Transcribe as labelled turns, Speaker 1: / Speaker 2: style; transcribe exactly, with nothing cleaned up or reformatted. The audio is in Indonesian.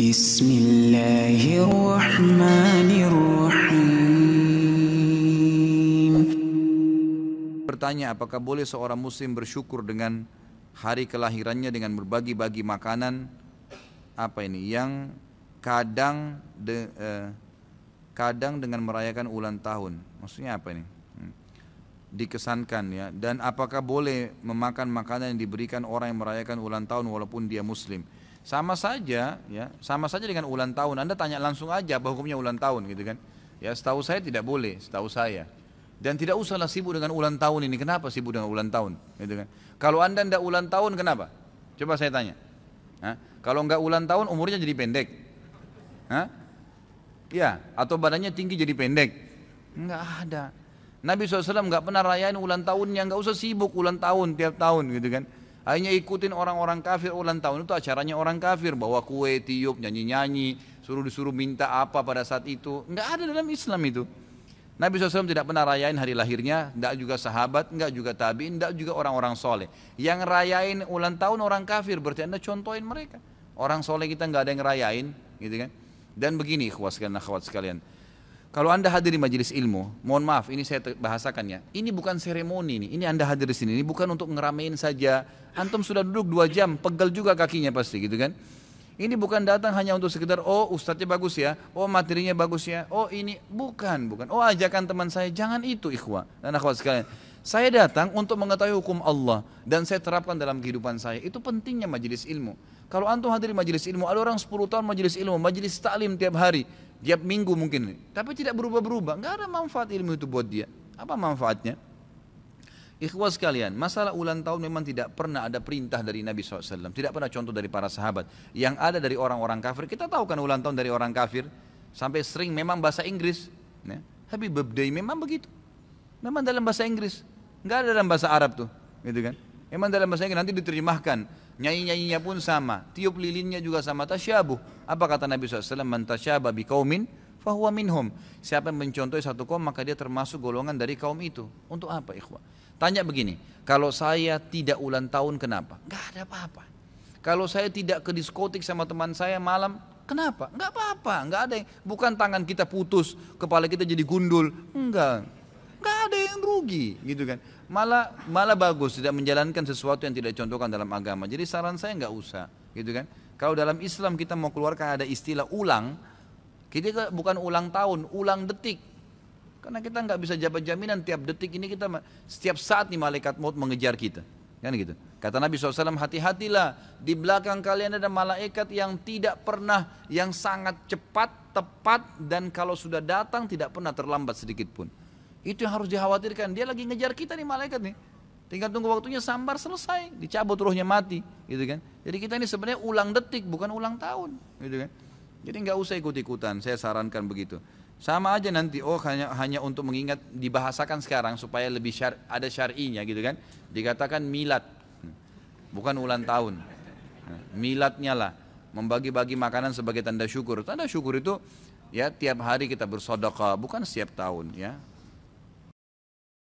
Speaker 1: Bismillahirrahmanirrahim.
Speaker 2: Bertanya, apakah boleh seorang muslim bersyukur dengan hari kelahirannya dengan berbagi-bagi makanan apa ini yang kadang de, eh, kadang dengan merayakan ulang tahun. Maksudnya apa ini? Hmm. Dikesankan ya. Dan apakah boleh memakan makanan yang diberikan orang yang merayakan ulang tahun walaupun dia muslim? Sama saja ya, sama saja dengan ulang tahun. Anda tanya langsung aja apa hukumnya ulang tahun gitu kan. Ya, setahu saya tidak boleh, setahu saya. Dan tidak usahlah sibuk dengan ulang tahun ini. Kenapa sibuk dengan ulang tahun? Gitu kan. Kalau Anda tidak ulang tahun, kenapa? Coba saya tanya. Hah? Kalau enggak ulang tahun, umurnya jadi pendek. Hah? Ya, atau badannya tinggi jadi pendek. Enggak ada. Nabi shallallahu alaihi wasallam enggak pernah rayain ulang tahunnya, enggak usah sibuk ulang tahun tiap tahun gitu kan. Hanya ikutin orang-orang kafir ulang tahun, itu acaranya orang kafir, bawa kue, tiup, nyanyi-nyanyi, suruh disuruh minta apa pada saat itu. Enggak ada dalam Islam itu. Nabi shallallahu alaihi wasallam tidak pernah rayain hari lahirnya, enggak juga sahabat, enggak juga tabi'in, enggak juga orang-orang soleh. Yang rayain ulang tahun orang kafir, berarti Anda contohin mereka. Orang soleh kita enggak ada yang rayain, gitu kan. Dan begini ikhwas dan akhwat sekalian, kalau Anda hadir di majelis ilmu, mohon maaf ini saya bahasakan ya, ini bukan seremoni nih, ini Anda hadir di sini, ini bukan untuk ngeramein saja. Antum sudah duduk dua jam, pegel juga kakinya pasti gitu kan. Ini bukan datang hanya untuk sekedar, oh ustadznya bagus ya, oh materinya bagus ya, oh ini, bukan, bukan. Oh ajakan teman saya, jangan itu ikhwah dan akhwat sekalian. Saya datang untuk mengetahui hukum Allah dan saya terapkan dalam kehidupan saya. Itu pentingnya majelis ilmu. Kalau antum hadir di majelis ilmu, ada orang sepuluh tahun majelis ilmu, majelis taklim tiap hari, tiap minggu mungkin, tapi tidak berubah-berubah, nggak ada manfaat ilmu itu buat dia. Apa manfaatnya? Ikhwas sekalian, masalah ulang tahun memang tidak pernah ada perintah dari Nabi shallallahu alaihi wasallam, tidak pernah contoh dari para sahabat. Yang ada dari orang-orang kafir, kita tahu kan ulang tahun dari orang kafir, sampai sering memang bahasa Inggris, ya. Happy birthday memang begitu, memang dalam bahasa Inggris, nggak ada dalam bahasa Arab tuh, gitu kan? Memang dalam bahasa Inggris nanti diterjemahkan, nyanyi-nyanyinya pun sama, tiup lilinnya juga sama, tasyabuh. Apa kata Nabi shallallahu alaihi wasallam? Man tasyaba biqaumin fahuwa minhum. Siapa yang mencontohi satu kaum maka dia termasuk golongan dari kaum itu. Untuk apa ikhwah? Tanya begini, kalau saya tidak ulang tahun kenapa? Gak ada apa-apa. Kalau saya tidak ke diskotik sama teman saya malam, kenapa? Gak apa-apa, gak ada yang, bukan tangan kita putus, kepala kita jadi gundul, enggak. Gak ada yang rugi, gitu kan. Malah malah bagus tidak menjalankan sesuatu yang tidak dicontohkan dalam agama. Jadi saran saya nggak usah, gitu kan. Kalau dalam Islam kita mau keluarkan ada istilah ulang, kita bukan ulang tahun, ulang detik. Karena kita nggak bisa jabat jaminan tiap detik ini kita setiap saat nih malaikat maut mengejar kita, kan gitu. Kata Nabi shallallahu alaihi wasallam, hati-hatilah di belakang kalian ada malaikat yang tidak pernah, yang sangat cepat, tepat dan kalau sudah datang tidak pernah terlambat sedikit pun. Itu yang harus dikhawatirkan. Dia lagi ngejar kita nih malaikat nih. Tinggal tunggu waktunya sambar selesai, dicabut ruhnya mati, gitu kan. Jadi kita ini sebenarnya ulang detik bukan ulang tahun, gitu kan. Jadi nggak usah ikut-ikutan. Saya sarankan begitu. Sama aja nanti, oh hanya hanya untuk mengingat dibahasakan sekarang supaya lebih syar, ada syar'inya gitu kan. Dikatakan milad, bukan ulang tahun. Miladnya lah, membagi-bagi makanan sebagai tanda syukur. Tanda syukur itu ya tiap hari kita bersedekah, bukan setiap tahun ya.